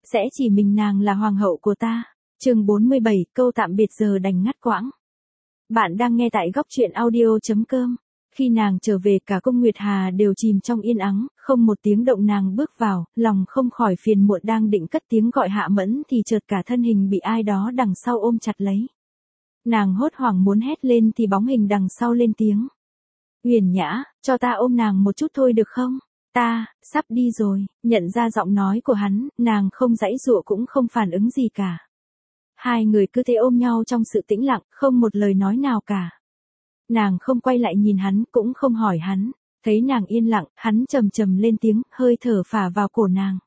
sẽ chỉ mình nàng là hoàng hậu của ta. Chương 47, câu tạm biệt giờ đành ngắt quãng. Bạn đang nghe tại góc truyện audio.com. Khi nàng trở về cả cung Nguyệt Hà đều chìm trong yên ắng, không một tiếng động nàng bước vào, lòng không khỏi phiền muộn đang định cất tiếng gọi Hạ Mẫn thì chợt cả thân hình bị ai đó đằng sau ôm chặt lấy. Nàng hốt hoảng muốn hét lên thì bóng hình đằng sau lên tiếng. Huyền Nhã, cho ta ôm nàng một chút thôi được không? Ta, sắp đi rồi. Nhận ra giọng nói của hắn, nàng không giãy giụa cũng không phản ứng gì cả. Hai người cứ thế ôm nhau trong sự tĩnh lặng, không một lời nói nào cả. Nàng không quay lại nhìn hắn, cũng không hỏi hắn. Thấy nàng yên lặng, hắn trầm trầm lên tiếng, hơi thở phả vào cổ nàng.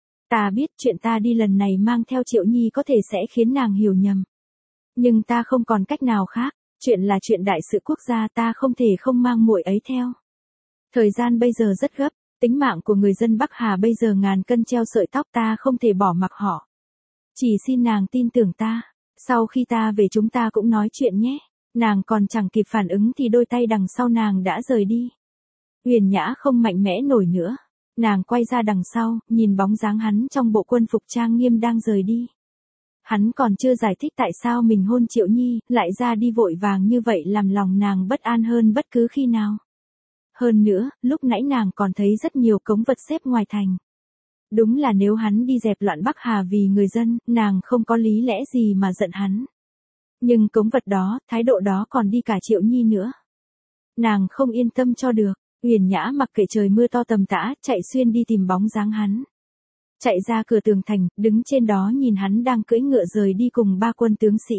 Ta biết chuyện ta đi lần này mang theo Triệu Nhi có thể sẽ khiến nàng hiểu nhầm. Nhưng ta không còn cách nào khác, chuyện là chuyện đại sự quốc gia, ta không thể không mang muội ấy theo. Thời gian bây giờ rất gấp, tính mạng của người dân Bắc Hà bây giờ ngàn cân treo sợi tóc, ta không thể bỏ mặc họ. Chỉ xin nàng tin tưởng ta, sau khi ta về chúng ta cũng nói chuyện nhé. Nàng còn chẳng kịp phản ứng thì đôi tay đằng sau nàng đã rời đi. Huyền Nhã không mạnh mẽ nổi nữa. Nàng quay ra đằng sau, nhìn bóng dáng hắn trong bộ quân phục trang nghiêm đang rời đi. Hắn còn chưa giải thích tại sao mình hôn Triệu Nhi, lại ra đi vội vàng như vậy làm lòng nàng bất an hơn bất cứ khi nào. Hơn nữa, lúc nãy nàng còn thấy rất nhiều cống vật xếp ngoài thành. Đúng là nếu hắn đi dẹp loạn Bắc Hà vì người dân, nàng không có lý lẽ gì mà giận hắn. Nhưng cống vật đó, thái độ đó còn đi cả Triệu Nhi nữa. Nàng không yên tâm cho được. Huyền Nhã mặc kệ trời mưa to tầm tã, chạy xuyên đi tìm bóng dáng hắn. Chạy ra cửa tường thành, đứng trên đó nhìn hắn đang cưỡi ngựa rời đi cùng ba quân tướng sĩ.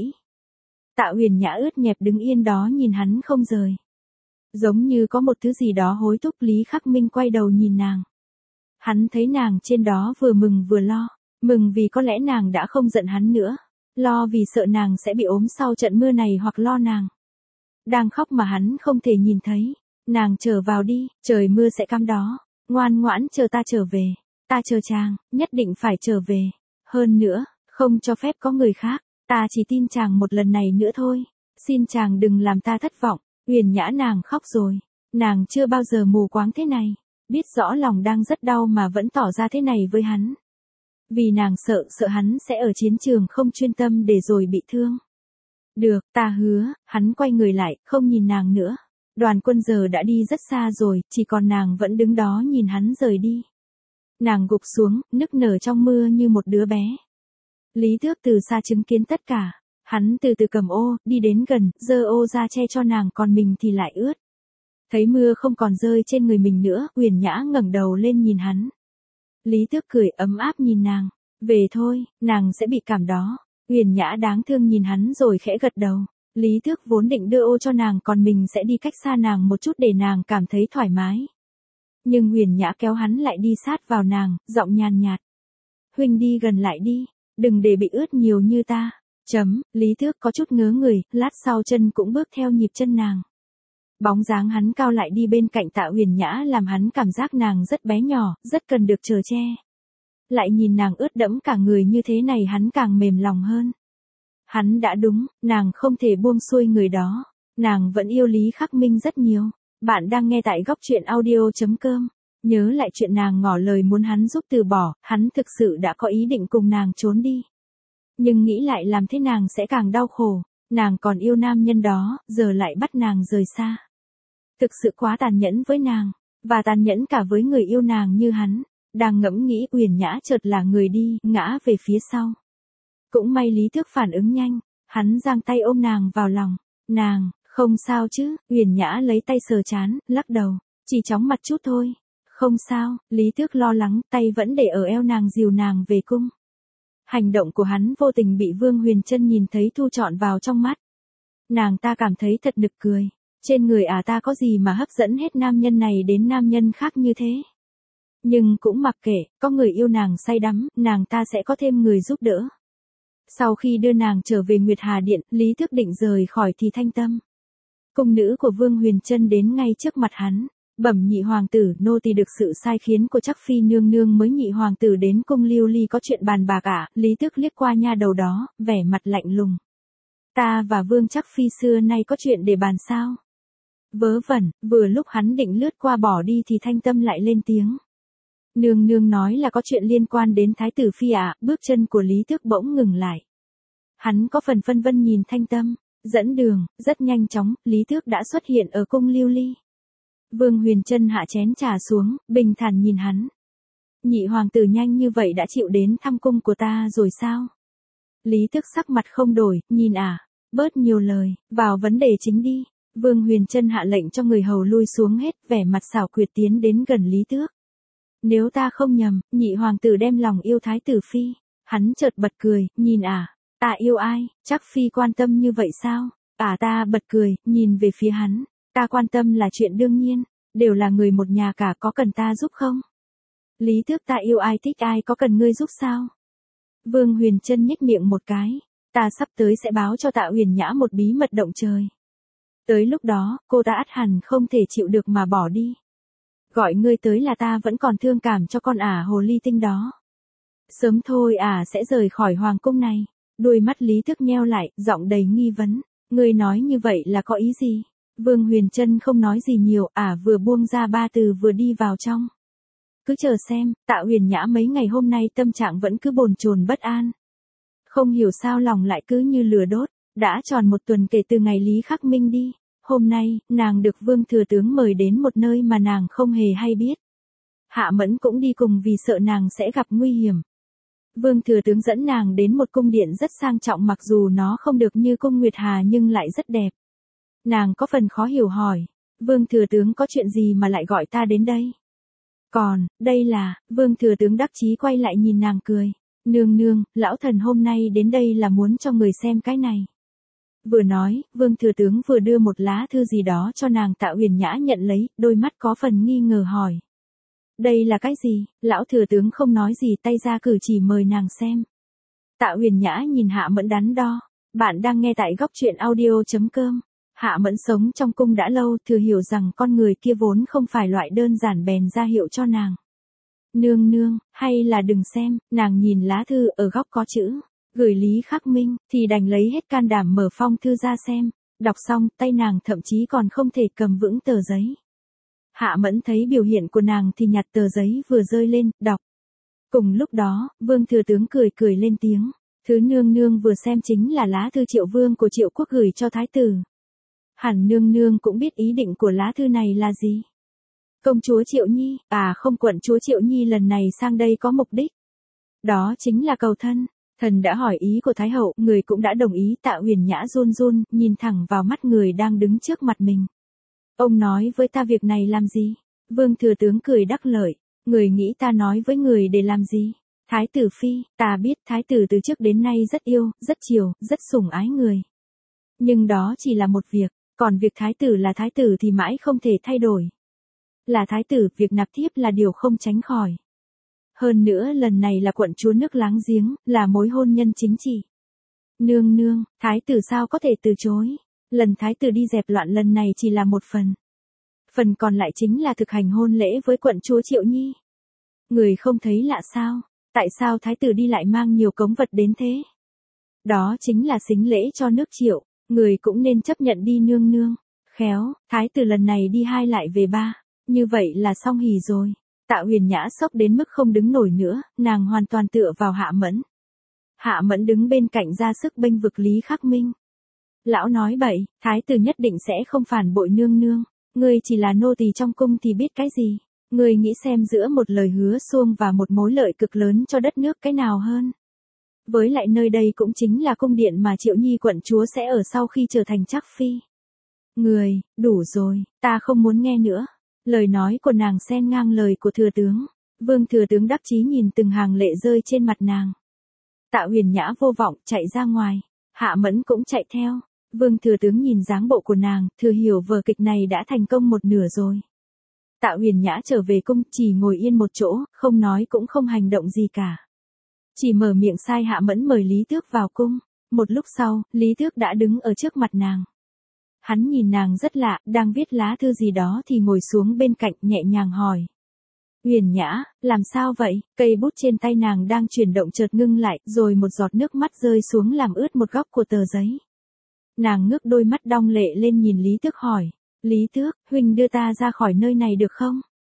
Tạ Huyền Nhã ướt nhẹp đứng yên đó nhìn hắn không rời. Giống như có một thứ gì đó hối thúc. Lý Khắc Minh quay đầu nhìn nàng. Hắn thấy nàng trên đó vừa mừng vừa lo. Mừng vì có lẽ nàng đã không giận hắn nữa. Lo vì sợ nàng sẽ bị ốm sau trận mưa này, hoặc lo nàng đang khóc mà hắn không thể nhìn thấy. Nàng trở vào đi, trời mưa sẽ cam đó. Ngoan ngoãn chờ ta trở về. Ta chờ chàng, nhất định phải trở về. Hơn nữa, không cho phép có người khác. Ta chỉ tin chàng một lần này nữa thôi. Xin chàng đừng làm ta thất vọng. Huyền Nhã nàng khóc rồi. Nàng chưa bao giờ mù quáng thế này. Biết rõ lòng đang rất đau mà vẫn tỏ ra thế này với hắn. Vì nàng sợ hắn sẽ ở chiến trường không chuyên tâm để rồi bị thương. Được, ta hứa. Hắn quay người lại, không nhìn nàng nữa. Đoàn quân giờ đã đi rất xa rồi, chỉ còn nàng vẫn đứng đó nhìn hắn rời đi. Nàng gục xuống, nức nở trong mưa như một đứa bé. Lý Tước từ xa chứng kiến tất cả. Hắn từ từ cầm ô, đi đến gần, giơ ô ra che cho nàng, còn mình thì lại ướt. Thấy mưa không còn rơi trên người mình nữa, Huyền Nhã ngẩng đầu lên nhìn hắn. Lý Tước cười ấm áp nhìn nàng. Về thôi, nàng sẽ bị cảm đó. Huyền Nhã đáng thương nhìn hắn rồi khẽ gật đầu. Lý Tước vốn định đưa ô cho nàng, còn mình sẽ đi cách xa nàng một chút để nàng cảm thấy thoải mái. Nhưng Huyền Nhã kéo hắn lại đi sát vào nàng, giọng nhàn nhạt. Huynh đi gần lại đi, đừng để bị ướt nhiều như ta. Lý Tước có chút ngớ người, lát sau chân cũng bước theo nhịp chân nàng. Bóng dáng hắn cao lại đi bên cạnh Tạ Huyền Nhã làm hắn cảm giác nàng rất bé nhỏ, rất cần được chở che. Lại nhìn nàng ướt đẫm cả người như thế này hắn càng mềm lòng hơn. Hắn đã đúng, nàng không thể buông xuôi người đó. Nàng vẫn yêu Lý Khắc Minh rất nhiều. Bạn đang nghe tại góc truyện audio.com. Nhớ lại chuyện nàng ngỏ lời muốn hắn giúp từ bỏ, hắn thực sự đã có ý định cùng nàng trốn đi. Nhưng nghĩ lại làm thế nàng sẽ càng đau khổ. Nàng còn yêu nam nhân đó, giờ lại bắt nàng rời xa. Thực sự quá tàn nhẫn với nàng, và tàn nhẫn cả với người yêu nàng như hắn. Đang ngẫm nghĩ, Huyền Nhã chợt là người đi, ngã về phía sau. Cũng may Lý Tước phản ứng nhanh, hắn giang tay ôm nàng vào lòng. Nàng, không sao chứ? Huyền Nhã lấy tay sờ trán, lắc đầu, chỉ chóng mặt chút thôi. Không sao. Lý Tước lo lắng, tay vẫn để ở eo nàng dìu nàng về cung. Hành động của hắn vô tình bị Vương Huyền Trân nhìn thấy thu trọn vào trong mắt. Nàng ta cảm thấy thật nực cười. Trên người ta có gì mà hấp dẫn hết nam nhân này đến nam nhân khác như thế? Nhưng cũng mặc kệ, có người yêu nàng say đắm, nàng ta sẽ có thêm người giúp đỡ. Sau khi đưa nàng trở về Nguyệt Hà Điện, Lý Tước định rời khỏi thì Thanh Tâm, cung nữ của Vương Huyền Trân đến ngay trước mặt hắn. Bẩm nhị hoàng tử, nô tỳ được sự sai khiến của Trắc Phi nương nương mới nhị hoàng tử đến cung Lưu Ly có chuyện bàn bạc ạ. Lý Tước liếc qua nha đầu đó, vẻ mặt lạnh lùng. Ta và Vương Trắc Phi xưa nay có chuyện để bàn sao? Vớ vẩn. Vừa lúc hắn định lướt qua bỏ đi thì Thanh Tâm lại lên tiếng. Nương nương nói là có chuyện liên quan đến Thái tử Phi ạ, bước chân của Lý Tước bỗng ngừng lại. Hắn có phần phân vân nhìn Thanh Tâm, dẫn đường, rất nhanh chóng, Lý Tước đã xuất hiện ở cung Lưu Ly. Vương Huyền Trân hạ chén trà xuống, bình thản nhìn hắn. Nhị hoàng tử nhanh như vậy đã chịu đến thăm cung của ta rồi sao? Lý Tước sắc mặt không đổi, nhìn bớt nhiều lời, vào vấn đề chính đi. Vương Huyền Trân hạ lệnh cho người hầu lui xuống hết, vẻ mặt xảo quyệt tiến đến gần Lý Tước. Nếu ta không nhầm, nhị hoàng tử đem lòng yêu Thái tử Phi. Hắn chợt bật cười, nhìn ta yêu ai, chắc Phi quan tâm như vậy sao? Ta bật cười, nhìn về phía hắn. Ta quan tâm là chuyện đương nhiên, đều là người một nhà cả, có cần ta giúp không? Lý Tước, ta yêu ai thích ai, có cần ngươi giúp sao? Vương Huyền Trân nhếch miệng một cái. Ta sắp tới sẽ báo cho Tạ Huyền Nhã một bí mật động trời. Tới lúc đó, cô ta ắt hẳn không thể chịu được mà bỏ đi. Gọi ngươi tới là ta vẫn còn thương cảm cho con hồ ly tinh đó. Sớm thôi sẽ rời khỏi hoàng cung này. Đôi mắt Lý Tước nheo lại, giọng đầy nghi vấn. Ngươi nói như vậy là có ý gì? Vương Huyền Trân không nói gì nhiều, vừa buông ra ba từ vừa đi vào trong. Cứ chờ xem, Tạ Huyền Nhã mấy ngày hôm nay tâm trạng vẫn cứ bồn chồn bất an. Không hiểu sao lòng lại cứ như lửa đốt. Đã tròn một tuần kể từ ngày Lý Khắc Minh đi. Hôm nay, nàng được Vương Thừa Tướng mời đến một nơi mà nàng không hề hay biết. Hạ Mẫn cũng đi cùng vì sợ nàng sẽ gặp nguy hiểm. Vương Thừa Tướng dẫn nàng đến một cung điện rất sang trọng, mặc dù nó không được như cung Nguyệt Hà nhưng lại rất đẹp. Nàng có phần khó hiểu hỏi, Vương Thừa Tướng có chuyện gì mà lại gọi ta đến đây? Còn, đây là, Vương Thừa Tướng đắc chí quay lại nhìn nàng cười. Nương nương, lão thần hôm nay đến đây là muốn cho người xem cái này. Vừa nói, Vương Thừa Tướng vừa đưa một lá thư gì đó cho nàng. Tạ Huyền Nhã nhận lấy, đôi mắt có phần nghi ngờ hỏi. Đây là cái gì? Lão Thừa Tướng không nói gì, tay ra cử chỉ mời nàng xem. Tạ Huyền Nhã nhìn Hạ Mẫn đắn đo. Bạn đang nghe tại góc truyện audio.com. Hạ Mẫn sống trong cung đã lâu, thừa hiểu rằng con người kia vốn không phải loại đơn giản, bèn ra hiệu cho nàng. Nương nương, hay là đừng xem. Nàng nhìn lá thư, ở góc có chữ gửi Lý Khắc Minh, thì đành lấy hết can đảm mở phong thư ra xem. Đọc xong, tay nàng thậm chí còn không thể cầm vững tờ giấy. Hạ Mẫn thấy biểu hiện của nàng thì nhặt tờ giấy vừa rơi lên, đọc. Cùng lúc đó, Vương Thừa Tướng cười lên tiếng. Thứ nương nương vừa xem chính là lá thư Triệu Vương của Triệu Quốc gửi cho Thái tử. Hẳn nương nương cũng biết ý định của lá thư này là gì. Công chúa Triệu Nhi, không, quận chúa Triệu Nhi lần này sang đây có mục đích. Đó chính là cầu thân. Thần đã hỏi ý của Thái hậu, người cũng đã đồng ý. Tạ Huyền Nhã run run, nhìn thẳng vào mắt người đang đứng trước mặt mình. Ông nói với ta việc này làm gì? Vương Thừa Tướng cười đắc lợi. Người nghĩ ta nói với người để làm gì? Thái tử Phi, ta biết Thái tử từ trước đến nay rất yêu, rất chiều, rất sủng ái người. Nhưng đó chỉ là một việc, còn việc Thái tử là Thái tử thì mãi không thể thay đổi. Là Thái tử, việc nạp thiếp là điều không tránh khỏi. Hơn nữa lần này là quận chúa nước láng giếng, là mối hôn nhân chính trị. Nương nương, Thái tử sao có thể từ chối? Lần Thái tử đi dẹp loạn lần này chỉ là một phần. Phần còn lại chính là thực hành hôn lễ với quận chúa Triệu Nhi. Người không thấy lạ sao? Tại sao Thái tử đi lại mang nhiều cống vật đến thế? Đó chính là sính lễ cho nước Triệu, người cũng nên chấp nhận đi nương nương. Khéo, Thái tử lần này đi 2 lại về 3, như vậy là xong hỉ rồi. Tạ Huyền Nhã sốc đến mức không đứng nổi nữa, nàng hoàn toàn tựa vào Hạ Mẫn. Hạ Mẫn đứng bên cạnh ra sức bênh vực Lý Khắc Minh. Lão nói bậy, Thái tử nhất định sẽ không phản bội nương nương. Ngươi chỉ là nô tỳ trong cung thì biết cái gì. Ngươi nghĩ xem giữa một lời hứa suông và một mối lợi cực lớn cho đất nước cái nào hơn. Với lại nơi đây cũng chính là cung điện mà Triệu Nhi quận chúa sẽ ở sau khi trở thành trắc phi. Người, đủ rồi, ta không muốn nghe nữa. Lời nói của nàng xen ngang lời của Thừa Tướng. Vương Thừa Tướng đắc chí nhìn từng hàng lệ rơi trên mặt nàng. Tạ Huyền Nhã vô vọng chạy ra ngoài. Hạ Mẫn cũng chạy theo. Vương Thừa Tướng nhìn dáng bộ của nàng, thừa hiểu vở kịch này đã thành công một nửa rồi. Tạ Huyền Nhã trở về cung, chỉ ngồi yên một chỗ, không nói cũng không hành động gì cả. Chỉ mở miệng sai Hạ Mẫn mời Lý Tước vào cung. Một lúc sau, Lý Tước đã đứng ở trước mặt nàng. Hắn nhìn nàng rất lạ, đang viết lá thư gì đó thì ngồi xuống bên cạnh nhẹ nhàng hỏi. Huyền Nhã, làm sao vậy? Cây bút trên tay nàng đang chuyển động chợt ngưng lại, rồi một giọt nước mắt rơi xuống làm ướt một góc của tờ giấy. Nàng ngước đôi mắt đong lệ lên nhìn Lý Tước hỏi. Lý Tước, huynh đưa ta ra khỏi nơi này được không?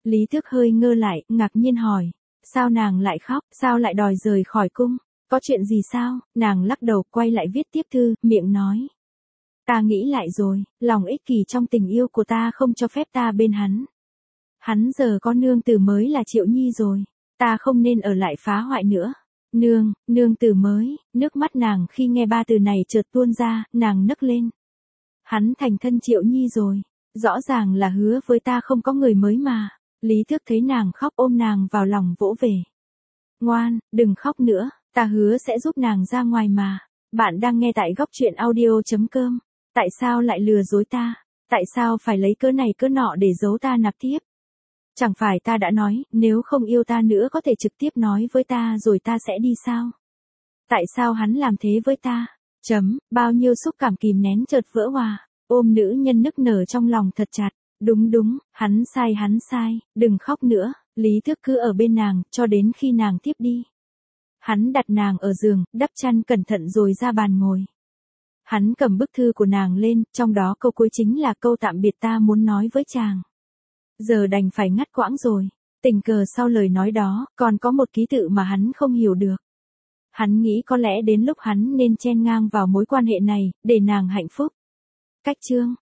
Lý Thước hơi ngơ lại, ngạc nhiên hỏi. Sao nàng lại khóc, sao lại đòi rời khỏi cung? Có chuyện gì sao? Nàng lắc đầu quay lại viết tiếp thư, miệng nói. Ta nghĩ lại rồi, lòng ích kỷ trong tình yêu của ta không cho phép ta bên hắn. Hắn giờ có nương tử mới là Triệu Nhi rồi. Ta không nên ở lại phá hoại nữa. Nương tử mới, nước mắt nàng khi nghe ba từ này chợt tuôn ra, nàng nấc lên. Hắn thành thân Triệu Nhi rồi. Rõ ràng là hứa với ta không có người mới mà. Lý Thước thấy nàng khóc ôm nàng vào lòng vỗ về. Ngoan, đừng khóc nữa, ta hứa sẽ giúp nàng ra ngoài mà. Bạn đang nghe tại góc truyện audio.com. Tại sao lại lừa dối ta? Tại sao phải lấy cớ này cớ nọ để giấu ta nạp tiếp? Chẳng phải ta đã nói, nếu không yêu ta nữa có thể trực tiếp nói với ta rồi ta sẽ đi sao? Tại sao hắn làm thế với ta? Bao nhiêu xúc cảm kìm nén chợt vỡ hòa, ôm nữ nhân nức nở trong lòng thật chặt. Đúng, hắn sai, đừng khóc nữa. Lý Thước cứ ở bên nàng, cho đến khi nàng tiếp đi. Hắn đặt nàng ở giường, đắp chăn cẩn thận rồi ra bàn ngồi. Hắn cầm bức thư của nàng lên, trong đó câu cuối chính là câu tạm biệt ta muốn nói với chàng. Giờ đành phải ngắt quãng rồi. Tình cờ sau lời nói đó, còn có một ký tự mà hắn không hiểu được. Hắn nghĩ có lẽ đến lúc hắn nên chen ngang vào mối quan hệ này, để nàng hạnh phúc. Cách chương